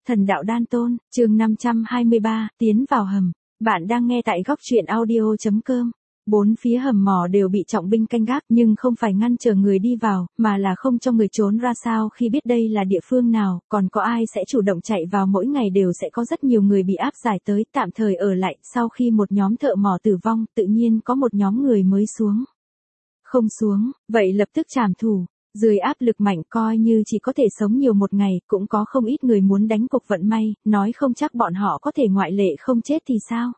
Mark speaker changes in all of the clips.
Speaker 1: Thần đạo đan tôn, chương 523, tiến vào hầm. Bạn đang nghe tại góc truyện audio.com. Bốn phía hầm mỏ đều bị trọng binh canh gác, nhưng không phải ngăn chờ người đi vào, mà là không cho người trốn ra sao khi biết đây là địa phương nào, còn có ai sẽ chủ động chạy vào. Mỗi ngày đều sẽ có rất nhiều người bị áp giải tới, tạm thời ở lại. Sau khi một nhóm thợ mỏ tử vong, tự nhiên có một nhóm người mới xuống. Không xuống, vậy lập tức trảm thủ. Dưới áp lực mạnh coi như chỉ có thể sống nhiều một ngày, cũng có không ít người muốn đánh cuộc vận may, nói không chắc bọn họ có thể ngoại lệ không chết thì sao.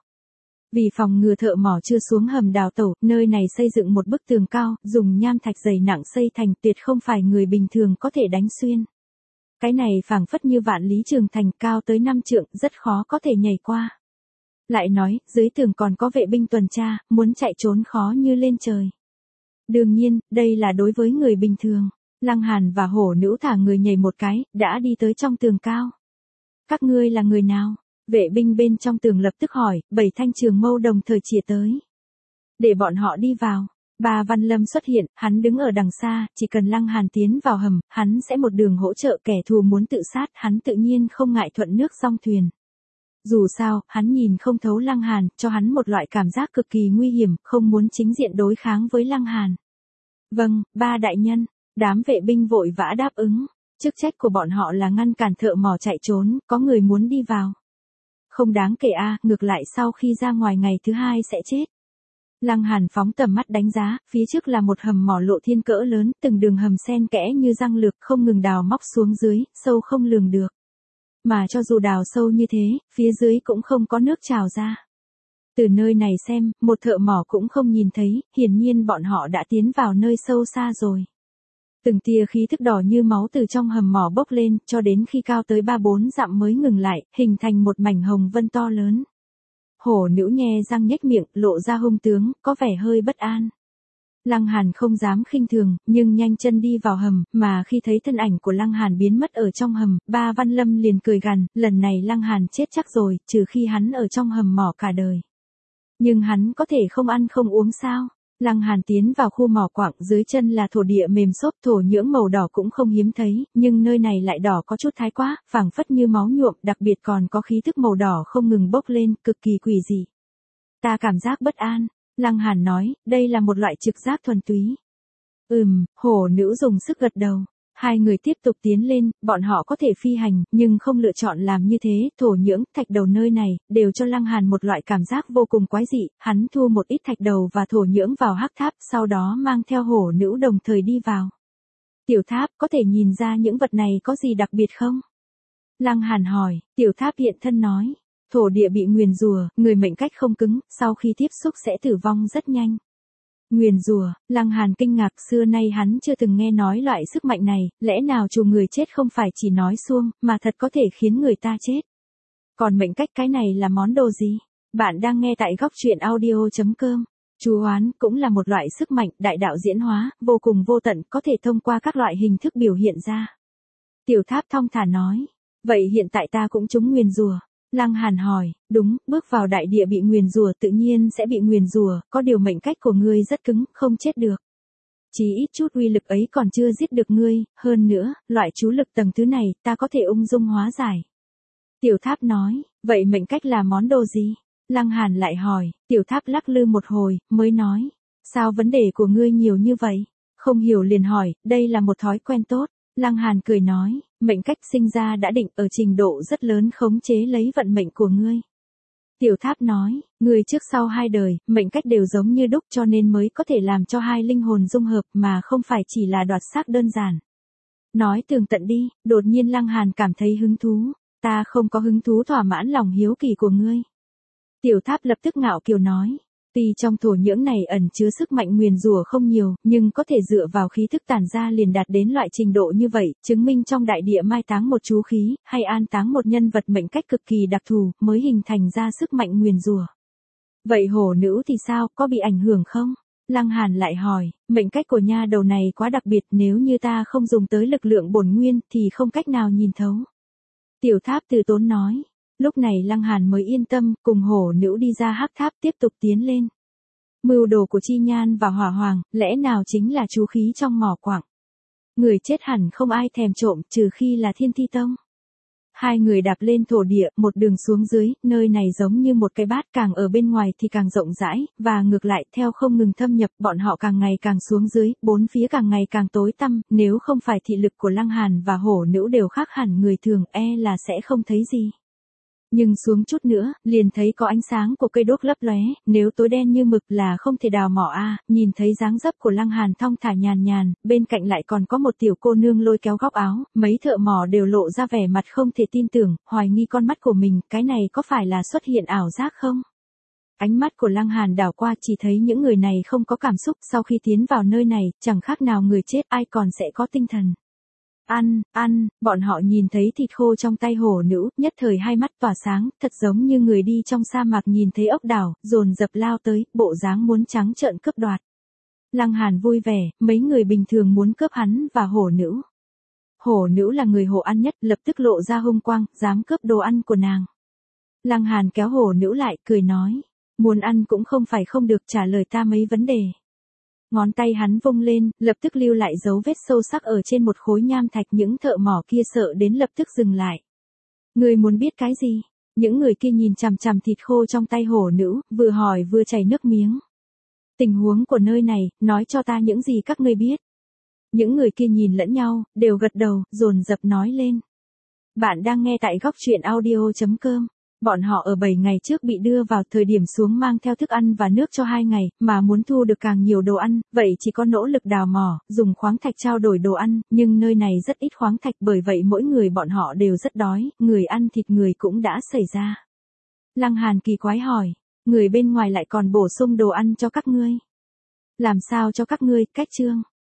Speaker 1: Vì phòng ngừa thợ mỏ chưa xuống hầm đào tẩu, nơi này xây dựng một bức tường cao, dùng nham thạch dày nặng xây thành, tuyệt không phải người bình thường có thể đánh xuyên. Cái này phảng phất như vạn lý trường thành, cao tới 5 trượng, rất khó có thể nhảy qua. Lại nói, dưới tường còn có vệ binh tuần tra, muốn chạy trốn khó như lên trời. Đương nhiên, đây là đối với người bình thường. Lăng Hàn và hổ nữ thả người nhảy một cái, đã đi tới trong tường cao. Các ngươi là người nào? Vệ binh bên trong tường lập tức hỏi, 7 thanh trường mâu đồng thời chìa tới. Để bọn họ đi vào. Ba Văn Lâm xuất hiện, hắn đứng ở đằng xa, chỉ cần Lăng Hàn tiến vào hầm, hắn sẽ một đường hỗ trợ kẻ thù muốn tự sát, hắn tự nhiên không ngại thuận nước song thuyền. Dù sao, hắn nhìn không thấu Lăng Hàn, cho hắn một loại cảm giác cực kỳ nguy hiểm, không muốn chính diện đối kháng với Lăng Hàn. Vâng, ba đại nhân, đám vệ binh vội vã đáp ứng, chức trách của bọn họ là ngăn cản thợ mỏ chạy trốn, có người muốn đi vào. Không đáng kể ngược lại sau khi ra ngoài ngày thứ hai sẽ chết. Lăng Hàn phóng tầm mắt đánh giá, phía trước là một hầm mỏ lộ thiên cỡ lớn, từng đường hầm xen kẽ như răng lược không ngừng đào móc xuống dưới, sâu không lường được. Mà cho dù đào sâu như thế, phía dưới cũng không có nước trào ra. Từ nơi này xem, một thợ mỏ cũng không nhìn thấy, hiển nhiên bọn họ đã tiến vào nơi sâu xa rồi. Từng tia khí thức đỏ như máu từ trong hầm mỏ bốc lên, cho đến khi cao tới 3-4 dặm mới ngừng lại, hình thành một mảnh hồng vân to lớn. Hổ nữ nhe răng nhếch miệng, lộ ra hung tướng, có vẻ hơi bất an. Lăng Hàn không dám khinh thường, nhưng nhanh chân đi vào hầm, mà khi thấy thân ảnh của Lăng Hàn biến mất ở trong hầm, ba Văn Lâm liền cười gằn, lần này Lăng Hàn chết chắc rồi, trừ khi hắn ở trong hầm mỏ cả đời. Nhưng hắn có thể không ăn không uống sao? Lăng Hàn tiến vào khu mỏ quặng, dưới chân là thổ địa mềm xốp, thổ nhưỡng màu đỏ cũng không hiếm thấy, nhưng nơi này lại đỏ có chút thái quá, phảng phất như máu nhuộm, đặc biệt còn có khí thức màu đỏ không ngừng bốc lên, cực kỳ quỷ dị. Ta cảm giác bất an, Lăng Hàn nói, đây là một loại trực giác thuần túy. Hổ nữ dùng sức gật đầu. Hai người tiếp tục tiến lên, bọn họ có thể phi hành, nhưng không lựa chọn làm như thế, thổ nhưỡng, thạch đầu nơi này, đều cho Lăng Hàn một loại cảm giác vô cùng quái dị, hắn thu một ít thạch đầu và thổ nhưỡng vào hắc tháp, sau đó mang theo hổ nữ đồng thời đi vào. Tiểu tháp, có thể nhìn ra những vật này có gì đặc biệt không? Lăng Hàn hỏi, tiểu tháp hiện thân nói, thổ địa bị nguyền rủa, người mệnh cách không cứng, sau khi tiếp xúc sẽ tử vong rất nhanh. Nguyền rủa, Lăng Hàn kinh ngạc, xưa nay hắn chưa từng nghe nói loại sức mạnh này, lẽ nào trù người chết không phải chỉ nói suông, mà thật có thể khiến người ta chết. Còn mệnh cách cái này là món đồ gì? Bạn đang nghe tại góc truyện audio.com. Chú oán cũng là một loại sức mạnh, đại đạo diễn hóa, vô cùng vô tận, có thể thông qua các loại hình thức biểu hiện ra. Tiểu tháp thong thả nói, vậy hiện tại ta cũng trúng nguyền rủa. Lăng Hàn hỏi, đúng, bước vào đại địa bị nguyền rủa tự nhiên sẽ bị nguyền rủa, có điều mệnh cách của ngươi rất cứng, không chết được. Chỉ ít chút uy lực ấy còn chưa giết được ngươi, hơn nữa, loại chú lực tầng thứ này, ta có thể ung dung hóa giải. Tiểu tháp nói, vậy mệnh cách là món đồ gì? Lăng Hàn lại hỏi, tiểu tháp lắc lư một hồi, mới nói, sao vấn đề của ngươi nhiều như vậy? Không hiểu liền hỏi, đây là một thói quen tốt. Lăng Hàn cười nói, mệnh cách sinh ra đã định ở trình độ rất lớn khống chế lấy vận mệnh của ngươi. Tiểu tháp nói, ngươi trước sau hai đời, mệnh cách đều giống như đúc cho nên mới có thể làm cho hai linh hồn dung hợp mà không phải chỉ là đoạt xác đơn giản. Nói tường tận đi, đột nhiên Lăng Hàn cảm thấy hứng thú, ta không có hứng thú thỏa mãn lòng hiếu kỳ của ngươi. Tiểu tháp lập tức ngạo kiều nói. Tuy trong thổ nhưỡng này ẩn chứa sức mạnh nguyền rủa không nhiều, nhưng có thể dựa vào khí thức tản ra liền đạt đến loại trình độ như vậy, chứng minh trong đại địa mai táng một chú khí, hay an táng một nhân vật mệnh cách cực kỳ đặc thù, mới hình thành ra sức mạnh nguyền rủa. Vậy hổ nữ thì sao, có bị ảnh hưởng không? Lăng Hàn lại hỏi, mệnh cách của nha đầu này quá đặc biệt, nếu như ta không dùng tới lực lượng bổn nguyên thì không cách nào nhìn thấu. Tiểu tháp từ tốn nói. Lúc này Lăng Hàn mới yên tâm, cùng hổ nữ đi ra hắc tháp tiếp tục tiến lên. Mưu đồ của Chi Nhan và Hỏa Hoàng, lẽ nào chính là chú khí trong mỏ quặng. Người chết hẳn không ai thèm trộm, trừ khi là Thiên Thi Tông. Hai người đạp lên thổ địa, một đường xuống dưới, nơi này giống như một cái bát, càng ở bên ngoài thì càng rộng rãi, và ngược lại, theo không ngừng thâm nhập, bọn họ càng ngày càng xuống dưới, bốn phía càng ngày càng tối tăm, nếu không phải thị lực của Lăng Hàn và hổ nữ đều khác hẳn người thường, là sẽ không thấy gì. Nhưng xuống chút nữa, liền thấy có ánh sáng của cây đuốc lấp lóe, nếu tối đen như mực là không thể đào mỏ nhìn thấy dáng dấp của Lăng Hàn thong thả nhàn nhàn, bên cạnh lại còn có một tiểu cô nương lôi kéo góc áo, mấy thợ mỏ đều lộ ra vẻ mặt không thể tin tưởng, hoài nghi con mắt của mình, cái này có phải là xuất hiện ảo giác không? Ánh mắt của Lăng Hàn đảo qua chỉ thấy những người này không có cảm xúc, sau khi tiến vào nơi này, chẳng khác nào người chết, ai còn sẽ có tinh thần. Ăn, bọn họ nhìn thấy thịt khô trong tay hổ nữ, nhất thời hai mắt tỏa sáng, thật giống như người đi trong sa mạc nhìn thấy ốc đảo, dồn dập lao tới, bộ dáng muốn trắng trợn cướp đoạt. Lăng Hàn vui vẻ, mấy người bình thường muốn cướp hắn và hổ nữ. Hổ nữ là người hổ ăn nhất, lập tức lộ ra hung quang, dám cướp đồ ăn của nàng. Lăng Hàn kéo hổ nữ lại, cười nói, muốn ăn cũng không phải không được, trả lời ta mấy vấn đề. Ngón tay hắn vung lên, lập tức lưu lại dấu vết sâu sắc ở trên một khối nham thạch, những thợ mỏ kia sợ đến lập tức dừng lại. Người muốn biết cái gì? Những người kia nhìn chằm chằm thịt khô trong tay hổ nữ, vừa hỏi vừa chảy nước miếng. Tình huống của nơi này, nói cho ta những gì các ngươi biết. Những người kia nhìn lẫn nhau, đều gật đầu, dồn dập nói lên. Bạn đang nghe tại góc truyện audio.com. Bọn họ ở 7 ngày trước bị đưa vào, thời điểm xuống mang theo thức ăn và nước cho 2 ngày, mà muốn thu được càng nhiều đồ ăn, vậy chỉ có nỗ lực đào mỏ, dùng khoáng thạch trao đổi đồ ăn, nhưng nơi này rất ít khoáng thạch, bởi vậy mỗi người bọn họ đều rất đói, người ăn thịt người cũng đã xảy ra. Lăng Hàn kỳ quái hỏi, người bên ngoài lại còn bổ sung đồ ăn cho các ngươi. Làm sao cho các ngươi, cách chương.